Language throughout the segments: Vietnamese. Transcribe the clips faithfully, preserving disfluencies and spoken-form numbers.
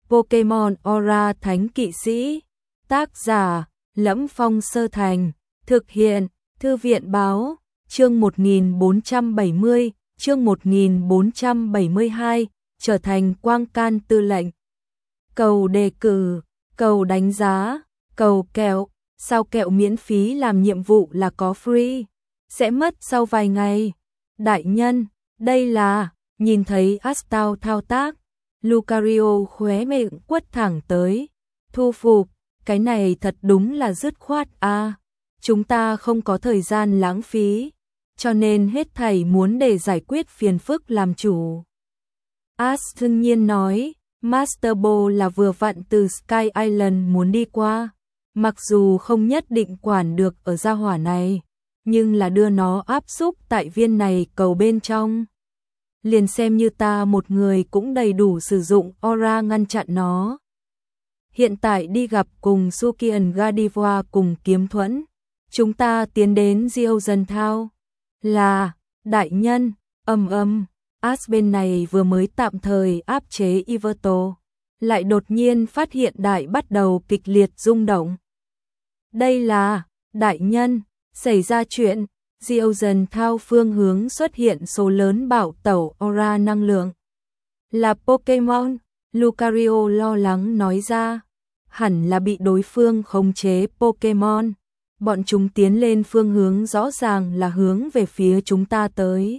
Pokemon Aura Thánh Kỵ Sĩ. Tác giả: Lẫm Phong Sơ Thành. Thực hiện: Thư viện báo. Chương một nghìn bốn trăm bảy mươi, chương một nghìn bốn trăm bảy mươi hai, trở thành quang can tư lệnh. Cầu đề cử, cầu đánh giá, cầu kẹo, sao kẹo miễn phí làm nhiệm vụ là có free, sẽ mất sau vài ngày. Đại nhân, đây là, nhìn thấy Astao thao tác, Lucario khóe miệng quất thẳng tới. Thu phục, cái này thật đúng là dứt khoát a. À, chúng ta không có thời gian lãng phí, cho nên hết thảy muốn để giải quyết phiền phức làm chủ. Ash đương nhiên nói, Master Ball là vừa vặn từ Sky Island muốn đi qua, mặc dù không nhất định quản được ở gia hỏa này, nhưng là đưa nó áp xúc tại viên này cầu bên trong. Liền xem như ta một người cũng đầy đủ sử dụng aura ngăn chặn nó. Hiện tại đi gặp cùng Sukian Gardevoir cùng Kiếm Thuẫn, chúng ta tiến đến Geozen Town. Là, đại nhân, ầm ầm, Ash bên này vừa mới tạm thời áp chế Yveltal, lại đột nhiên phát hiện đại bắt đầu kịch liệt rung động. Đây là, đại nhân, xảy ra chuyện, Geozen Town phương hướng xuất hiện số lớn bạo tẩu aura năng lượng. Là Pokemon, Lucario lo lắng nói ra, hẳn là bị đối phương khống chế Pokemon. Bọn chúng tiến lên phương hướng rõ ràng là hướng về phía chúng ta tới.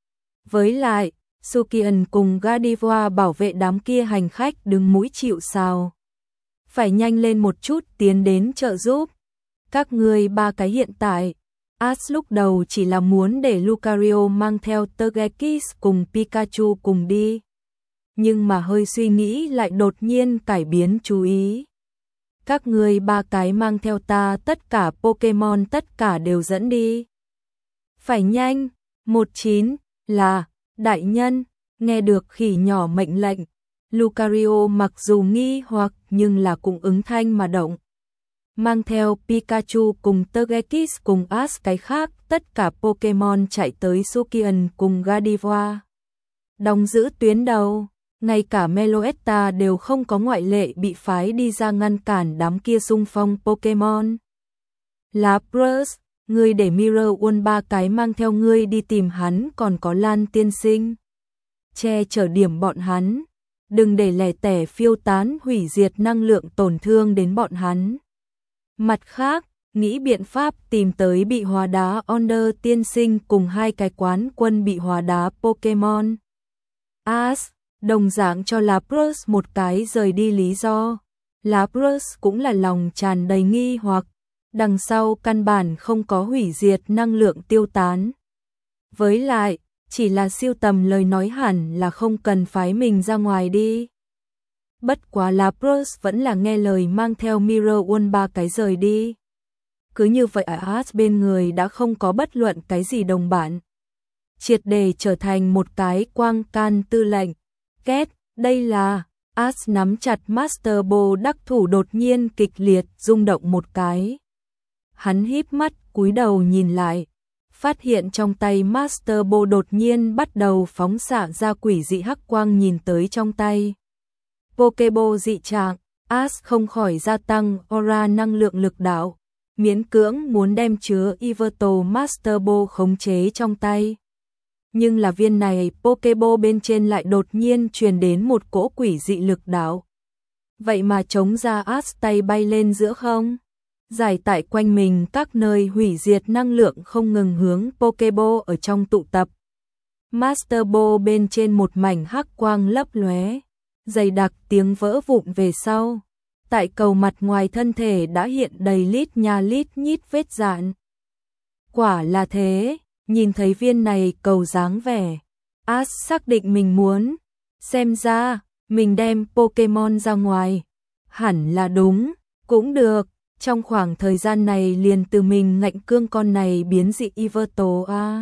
Với lại, Sukian cùng Gardevoir bảo vệ đám kia hành khách đứng mũi chịu sào. Phải nhanh lên một chút tiến đến trợ giúp. Các ngươi ba cái hiện tại, Ash lúc đầu chỉ là muốn để Lucario mang theo Togekiss cùng Pikachu cùng đi. Nhưng mà hơi suy nghĩ lại đột nhiên cải biến chú ý. Các ngươi ba cái mang theo ta tất cả Pokemon tất cả đều dẫn đi. Phải nhanh, một chín, là, đại nhân, nghe được khỉ nhỏ mệnh lệnh. Lucario mặc dù nghi hoặc nhưng là cũng ứng thanh mà động. Mang theo Pikachu cùng Togekiss cùng Ash cái khác tất cả Pokemon chạy tới Sukian cùng Gardevoir. Đóng giữ tuyến đầu. Ngay cả Meloetta đều không có ngoại lệ bị phái đi ra ngăn cản đám kia xung phong Pokemon. Lapras, ngươi để Mirror One ba cái mang theo ngươi đi tìm hắn, còn có Lan tiên sinh. Che chở điểm bọn hắn, đừng để lẻ tẻ phiêu tán hủy diệt năng lượng tổn thương đến bọn hắn. Mặt khác, nghĩ biện pháp tìm tới bị hóa đá Onder tiên sinh cùng hai cái quán quân bị hóa đá Pokemon. Ash đồng dạng cho Lapras một cái rời đi lý do. Lapras cũng là lòng tràn đầy nghi hoặc, đằng sau căn bản không có hủy diệt năng lượng tiêu tán. Với lại, chỉ là siêu tầm lời nói hẳn là không cần phái mình ra ngoài đi. Bất quá Lapras vẫn là nghe lời mang theo Mirror One ba cái rời đi. Cứ như vậy Ash bên người đã không có bất luận cái gì đồng bạn. Triệt để trở thành một cái quang can tư lệnh. Két, đây là, Ash nắm chặt Master Ball đắc thủ đột nhiên kịch liệt rung động một cái. Hắn híp mắt cúi đầu nhìn lại, phát hiện trong tay Master Ball đột nhiên bắt đầu phóng xạ ra quỷ dị hắc quang nhìn tới trong tay. Pokeball dị trạng, Ash không khỏi gia tăng aura năng lượng lực đạo, miễn cưỡng muốn đem chứa Yveltal Master Ball khống chế trong tay. Nhưng là viên này Pokeball bên trên lại đột nhiên truyền đến một cỗ quỷ dị lực đạo. Vậy mà chống ra Ash tay bay lên giữa không, giải tại quanh mình các nơi hủy diệt năng lượng không ngừng hướng Pokeball ở trong tụ tập. Master Ball bên trên một mảnh hắc quang lấp lóe, dày đặc tiếng vỡ vụn về sau. Tại cầu mặt ngoài thân thể đã hiện đầy lít nha lít nhít vết dạn. Quả là thế. Nhìn thấy viên này cầu dáng vẻ, Ash xác định mình muốn, xem ra, mình đem Pokemon ra ngoài. Hẳn là đúng, cũng được, trong khoảng thời gian này liền từ mình ngạnh cương con này biến dị Yveltal a. À.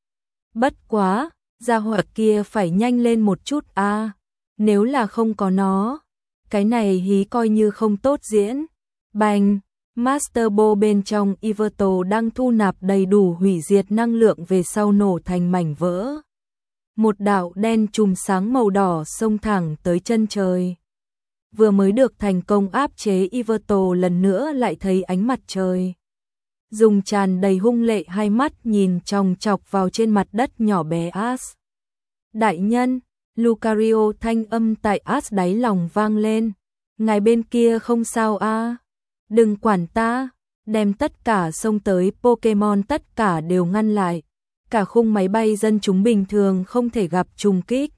Bất quá, gia hỏa kia phải nhanh lên một chút a. À. Nếu là không có nó, cái này hí coi như không tốt diễn. Bành! Master Ball bên trong Yveltal đang thu nạp đầy đủ hủy diệt năng lượng về sau nổ thành mảnh vỡ. Một đạo đen chùm sáng màu đỏ xông thẳng tới chân trời. vừa mới được thành công áp chế Yveltal lần nữa lại thấy ánh mặt trời. Dùng tràn đầy hung lệ hai mắt nhìn chòng chọc vào trên mặt đất nhỏ bé As. Đại nhân, Lucario thanh âm tại As đáy lòng vang lên. Ngài bên kia không sao à? Đừng quản ta, đem tất cả xông tới Pokémon tất cả đều ngăn lại. Cả khung máy bay dân chúng bình thường không thể gặp trùng kích.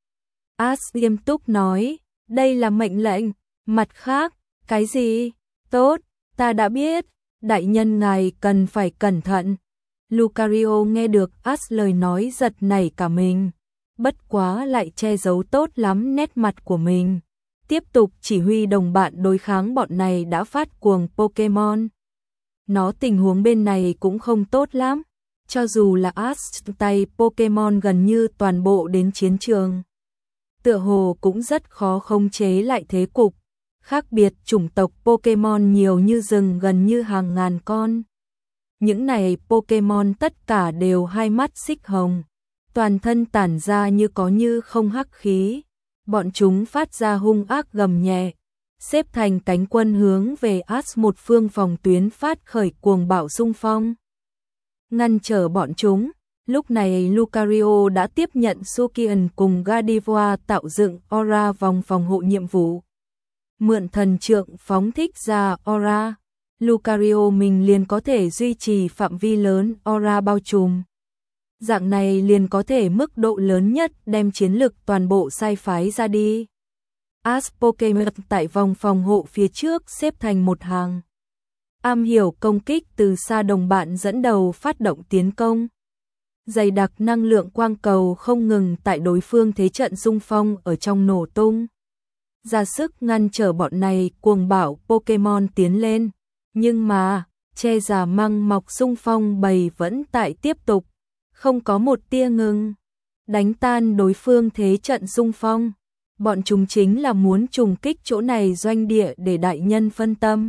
As nghiêm túc nói, đây là mệnh lệnh, mặt khác, cái gì? Tốt, ta đã biết, đại nhân ngài cần phải cẩn thận. Lucario nghe được As lời nói giật nảy cả mình, bất quá lại che giấu tốt lắm nét mặt của mình. Tiếp tục chỉ huy đồng bạn đối kháng bọn này đã phát cuồng Pokémon. Nó tình huống bên này cũng không tốt lắm, cho dù là As tay Pokémon gần như toàn bộ đến chiến trường. Tựa hồ cũng rất khó khống chế lại thế cục. Khác biệt chủng tộc Pokémon nhiều như rừng gần như hàng ngàn con. Những này Pokémon tất cả đều hai mắt xích hồng, toàn thân tản ra như có như không hắc khí. Bọn chúng phát ra hung ác gầm nhẹ, xếp thành cánh quân hướng về As một phương phòng tuyến phát khởi cuồng bạo xung phong. Ngăn trở bọn chúng, lúc này Lucario đã tiếp nhận Sukian cùng Gardevoir tạo dựng aura vòng phòng hộ nhiệm vụ. Mượn thần trượng phóng thích ra aura, Lucario mình liền có thể duy trì phạm vi lớn aura bao trùm. Dạng này liền có thể mức độ lớn nhất đem chiến lực toàn bộ sai phái ra đi. As Pokémon tại vòng phòng hộ phía trước xếp thành một hàng. Am hiểu công kích từ xa đồng bạn dẫn đầu phát động tiến công. Dày đặc năng lượng quang cầu không ngừng tại đối phương thế trận xung phong ở trong nổ tung. Ra sức ngăn trở bọn này cuồng bạo Pokémon tiến lên. Nhưng mà, che giả măng mọc xung phong bầy vẫn tại tiếp tục. Không có một tia ngừng. Đánh tan đối phương thế trận xung phong. Bọn chúng chính là muốn trùng kích chỗ này doanh địa để đại nhân phân tâm.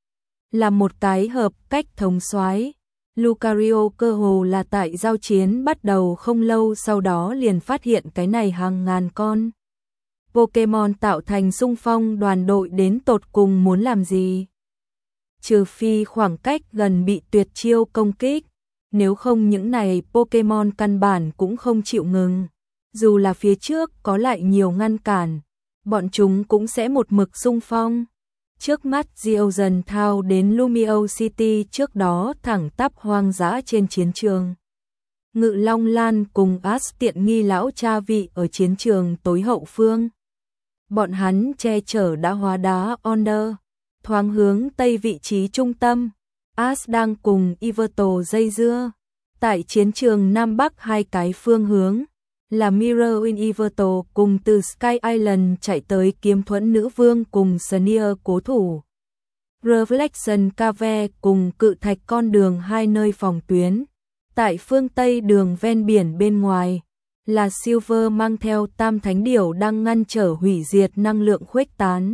Là một cái hợp cách thống soái. Lucario cơ hồ là tại giao chiến bắt đầu không lâu sau đó liền phát hiện cái này hàng ngàn con Pokémon tạo thành xung phong đoàn đội đến tột cùng muốn làm gì. Trừ phi khoảng cách gần bị tuyệt chiêu công kích, nếu không những này Pokémon căn bản cũng không chịu ngừng. Dù là phía trước có lại nhiều ngăn cản, bọn chúng cũng sẽ một mực xung phong. Trước mắt Geozen thao đến Lumiose City trước đó thẳng tắp hoang dã trên chiến trường. Ngự Long Lan cùng As tiện nghi lão cha vị ở chiến trường tối hậu phương. Bọn hắn che chở đã hóa đá Onder, thoáng hướng tây vị trí trung tâm. As đang cùng Yveltal dây dưa. Tại chiến trường Nam Bắc hai cái phương hướng, là Mirror in Yveltal cùng từ Sky Island chạy tới Kiếm Thuẫn Nữ Vương cùng Sneer cố thủ. Reflection Cave cùng Cự Thạch con đường hai nơi phòng tuyến. Tại phương Tây đường ven biển bên ngoài, là Silver mang theo Tam Thánh Điểu đang ngăn trở hủy diệt năng lượng khuếch tán.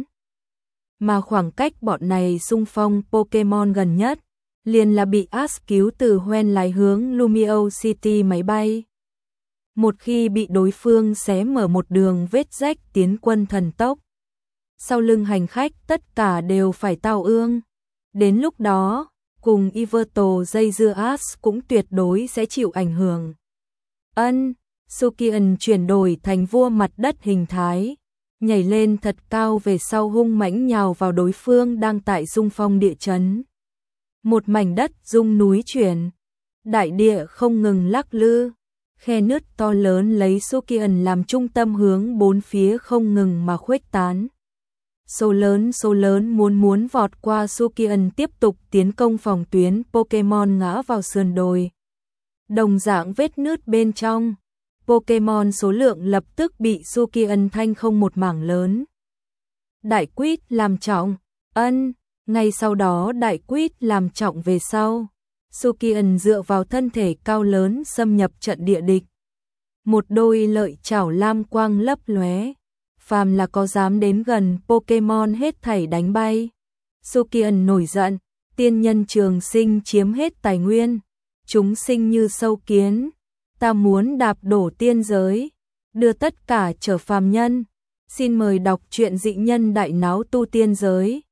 Mà khoảng cách bọn này xung phong Pokémon gần nhất, liền là bị As cứu từ Hoenn lái hướng Lumiose City máy bay. Một khi bị đối phương xé mở một đường vết rách tiến quân thần tốc, sau lưng hành khách tất cả đều phải tao ương. Đến lúc đó, cùng Yveltal dây dưa As cũng tuyệt đối sẽ chịu ảnh hưởng. Ân, Sukian chuyển đổi thành vua mặt đất hình thái, nhảy lên thật cao về sau hung mãnh nhào vào đối phương đang tại xung phong địa chấn. Một mảnh đất rung núi chuyển, đại địa không ngừng lắc lư, khe nứt to lớn lấy Sukian làm trung tâm hướng bốn phía không ngừng mà khuếch tán. Số lớn số lớn muốn muốn vọt qua Sukian tiếp tục tiến công phòng tuyến Pokémon ngã vào sườn đồi. Đồng dạng vết nứt bên trong, Pokémon số lượng lập tức bị Sukian thanh không một mảng lớn. Đại quýt làm trọng, ân, ngay sau đó đại quýt làm trọng về sau. Sukian dựa vào thân thể cao lớn xâm nhập trận địa địch. Một đôi lợi chảo lam quang lấp lóe, phàm là có dám đến gần Pokémon hết thảy đánh bay. Sukian nổi giận, tiên nhân trường sinh chiếm hết tài nguyên, chúng sinh như sâu kiến, ta muốn đạp đổ tiên giới, đưa tất cả trở phàm nhân. Xin mời đọc truyện Dị nhân đại náo tu tiên giới.